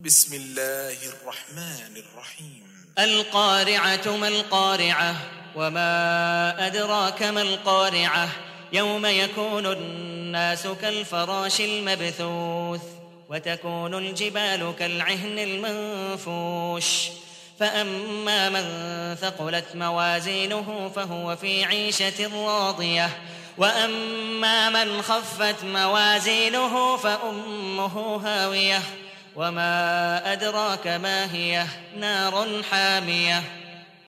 بسم الله الرحمن الرحيم القارعة ما القارعة وما أدراك ما القارعة يوم يكون الناس كالفراش المبثوث وتكون الجبال كالعهن المنفوش فأما من ثقلت موازينه فهو في عيشة راضية وأما من خفت موازينه فأمه هاوية وما أدراك ما هي نار حامية